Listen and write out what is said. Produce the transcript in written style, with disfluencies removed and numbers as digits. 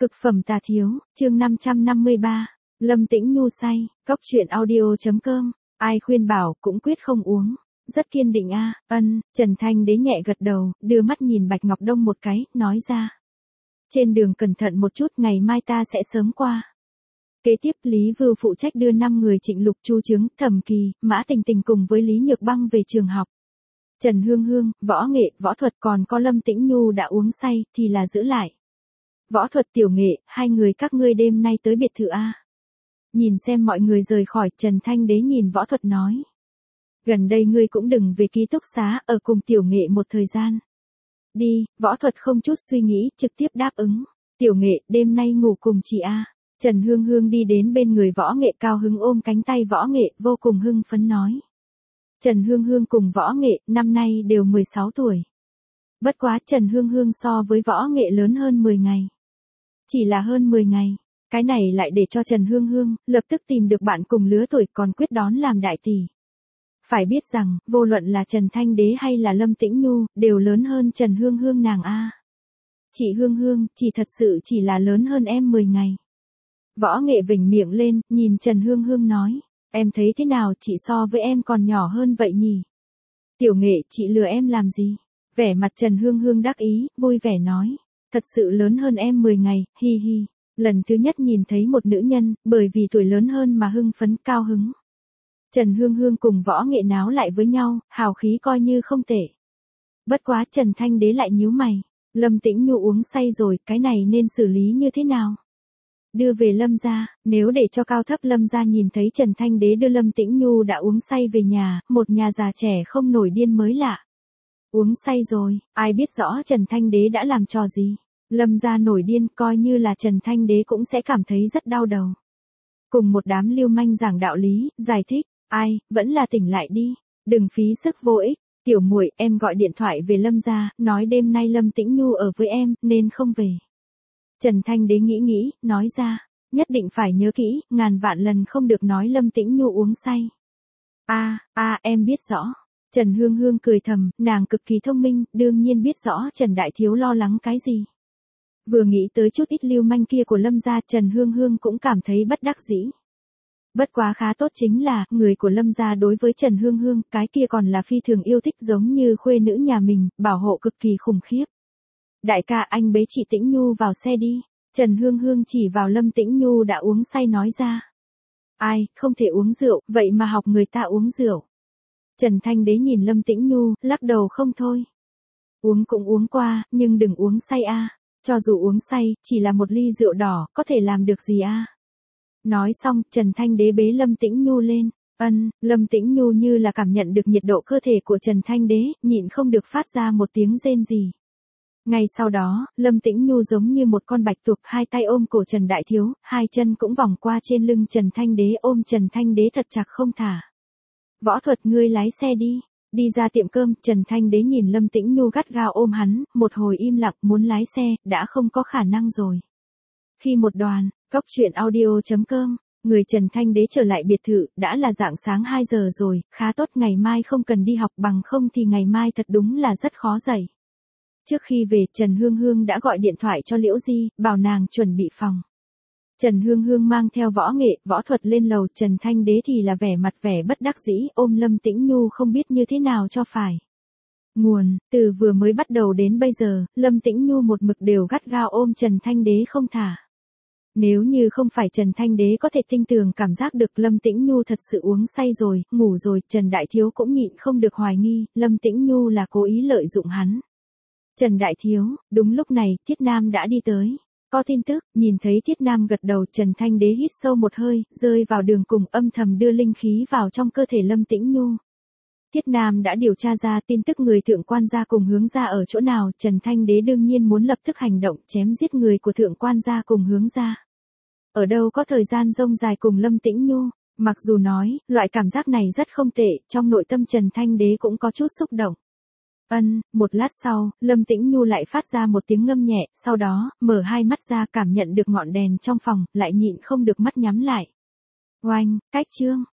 Cực phẩm tà thiếu, chương 553, Lâm Tĩnh Nhu say, cóc truyện audio.com, ai khuyên bảo cũng quyết không uống, rất kiên định a. Trần Thanh Đế nhẹ gật đầu, đưa mắt nhìn Bạch Ngọc Đông một cái, nói ra. Trên đường cẩn thận một chút, ngày mai ta sẽ sớm qua. Kế tiếp Lý Vưu phụ trách đưa 5 người Trịnh Lục, Chu Chướng, Thẩm Kỳ, Mã Tình Tình cùng với Lý Nhược Băng về trường học. Trần Hương Hương, võ nghệ, võ thuật còn có Lâm Tĩnh Nhu đã uống say thì là giữ lại. Võ thuật tiểu nghệ, hai người các ngươi đêm nay tới biệt thự a. Nhìn xem mọi người rời khỏi, Trần Thanh Đế nhìn võ thuật nói. Gần đây ngươi cũng đừng về ký túc xá, ở cùng tiểu nghệ một thời gian. Đi, võ thuật không chút suy nghĩ, trực tiếp đáp ứng. Tiểu nghệ, đêm nay ngủ cùng chị a. Trần Hương Hương đi đến bên người võ nghệ, cao hứng ôm cánh tay võ nghệ, vô cùng hưng phấn nói. Trần Hương Hương cùng võ nghệ, năm nay đều 16 tuổi. Bất quá Trần Hương Hương so với võ nghệ lớn hơn 10 ngày. Chỉ là hơn 10 ngày, cái này lại để cho Trần Hương Hương lập tức tìm được bạn cùng lứa tuổi, còn quyết đón làm đại tỷ. Phải biết rằng, vô luận là Trần Thanh Đế hay là Lâm Tĩnh Nhu, đều lớn hơn Trần Hương Hương nàng a. Chị Hương Hương, chị thật sự chỉ là lớn hơn em 10 ngày. Võ nghệ vểnh miệng lên, nhìn Trần Hương Hương nói, em thấy thế nào, chị so với em còn nhỏ hơn vậy nhỉ? Tiểu nghệ, chị lừa em làm gì? Vẻ mặt Trần Hương Hương đắc ý, vui vẻ nói. Thật sự lớn hơn em 10 ngày, hi hi. Lần thứ nhất nhìn thấy một nữ nhân, bởi vì tuổi lớn hơn mà hưng phấn, cao hứng. Trần Hương Hương cùng võ nghệ náo lại với nhau, hào khí coi như không tệ. Bất quá Trần Thanh Đế lại nhíu mày. Lâm Tĩnh Nhu uống say rồi, cái này nên xử lý như thế nào? Đưa về Lâm gia, nếu để cho cao thấp Lâm gia nhìn thấy Trần Thanh Đế đưa Lâm Tĩnh Nhu đã uống say về nhà, một nhà già trẻ không nổi điên mới lạ. Uống say rồi, ai biết rõ Trần Thanh Đế đã làm trò gì. Lâm gia nổi điên, coi như là Trần Thanh Đế cũng sẽ cảm thấy rất đau đầu. Cùng một đám lưu manh giảng đạo lý, giải thích, ai, vẫn là tỉnh lại đi, đừng phí sức vô ích. Tiểu muội, em gọi điện thoại về Lâm gia, nói đêm nay Lâm Tĩnh Nhu ở với em, nên không về. Trần Thanh Đế nghĩ, nói ra, nhất định phải nhớ kỹ, ngàn vạn lần không được nói Lâm Tĩnh Nhu uống say. Em biết rõ. Trần Hương Hương cười thầm, nàng cực kỳ thông minh, đương nhiên biết rõ Trần Đại Thiếu lo lắng cái gì. Vừa nghĩ tới chút ít lưu manh kia của Lâm gia, Trần Hương Hương cũng cảm thấy bất đắc dĩ. Bất quá khá tốt chính là, người của Lâm gia đối với Trần Hương Hương, cái kia còn là phi thường yêu thích giống như khuê nữ nhà mình, bảo hộ cực kỳ khủng khiếp. Đại ca, anh bế chị Tĩnh Nhu vào xe đi. Trần Hương Hương chỉ vào Lâm Tĩnh Nhu đã uống say nói ra. Ai, không thể uống rượu, vậy mà học người ta uống rượu. Trần Thanh Đế nhìn Lâm Tĩnh Nhu, lắc đầu không thôi. Uống cũng uống qua, nhưng đừng uống say a. Cho dù uống say, chỉ là một ly rượu đỏ, có thể làm được gì a? Nói xong, Trần Thanh Đế bế Lâm Tĩnh Nhu lên. Lâm Tĩnh Nhu như là cảm nhận được nhiệt độ cơ thể của Trần Thanh Đế, nhịn không được phát ra một tiếng rên rỉ. Ngay sau đó, Lâm Tĩnh Nhu giống như một con bạch tuộc, hai tay ôm cổ Trần Đại Thiếu, hai chân cũng vòng qua trên lưng Trần Thanh Đế, ôm Trần Thanh Đế thật chặt không thả. Võ thuật, ngươi lái xe đi. Đi ra tiệm cơm, Trần Thanh Đế nhìn Lâm Tĩnh Nhu gắt gao ôm hắn, một hồi im lặng, muốn lái xe, đã không có khả năng rồi. Khi một đoàn, cóc truyện audio.com, người Trần Thanh Đế trở lại biệt thự, đã là rạng sáng 2 giờ rồi, khá tốt, ngày mai không cần đi học, bằng không thì ngày mai thật đúng là rất khó dậy. Trước khi về, Trần Hương Hương đã gọi điện thoại cho Liễu Di, bảo nàng chuẩn bị phòng. Trần Hương Hương mang theo võ nghệ, võ thuật lên lầu, Trần Thanh Đế thì là vẻ mặt vẻ bất đắc dĩ, ôm Lâm Tĩnh Nhu không biết như thế nào cho phải. Nguồn, từ vừa mới bắt đầu đến bây giờ, Lâm Tĩnh Nhu một mực đều gắt gao ôm Trần Thanh Đế không thả. Nếu như không phải Trần Thanh Đế có thể tinh tường cảm giác được Lâm Tĩnh Nhu thật sự uống say rồi, ngủ rồi, Trần Đại Thiếu cũng nhịn không được hoài nghi, Lâm Tĩnh Nhu là cố ý lợi dụng hắn. Trần Đại Thiếu, đúng lúc này, Thiết Nam đã đi tới. Có tin tức, nhìn thấy Thiết Nam gật đầu, Trần Thanh Đế hít sâu một hơi, rơi vào đường cùng, âm thầm đưa linh khí vào trong cơ thể Lâm Tĩnh Nhu. Thiết Nam đã điều tra ra tin tức người Thượng Quan gia cùng Hướng gia ở chỗ nào, Trần Thanh Đế đương nhiên muốn lập tức hành động, chém giết người của Thượng Quan gia cùng Hướng gia. Ở đâu có thời gian rông dài cùng Lâm Tĩnh Nhu, mặc dù nói, loại cảm giác này rất không tệ, trong nội tâm Trần Thanh Đế cũng có chút xúc động. Một lát sau, Lâm Tĩnh Nhu lại phát ra một tiếng ngâm nhẹ, sau đó, mở hai mắt ra, cảm nhận được ngọn đèn trong phòng, lại nhịn không được mắt nhắm lại. Oanh, cách chương,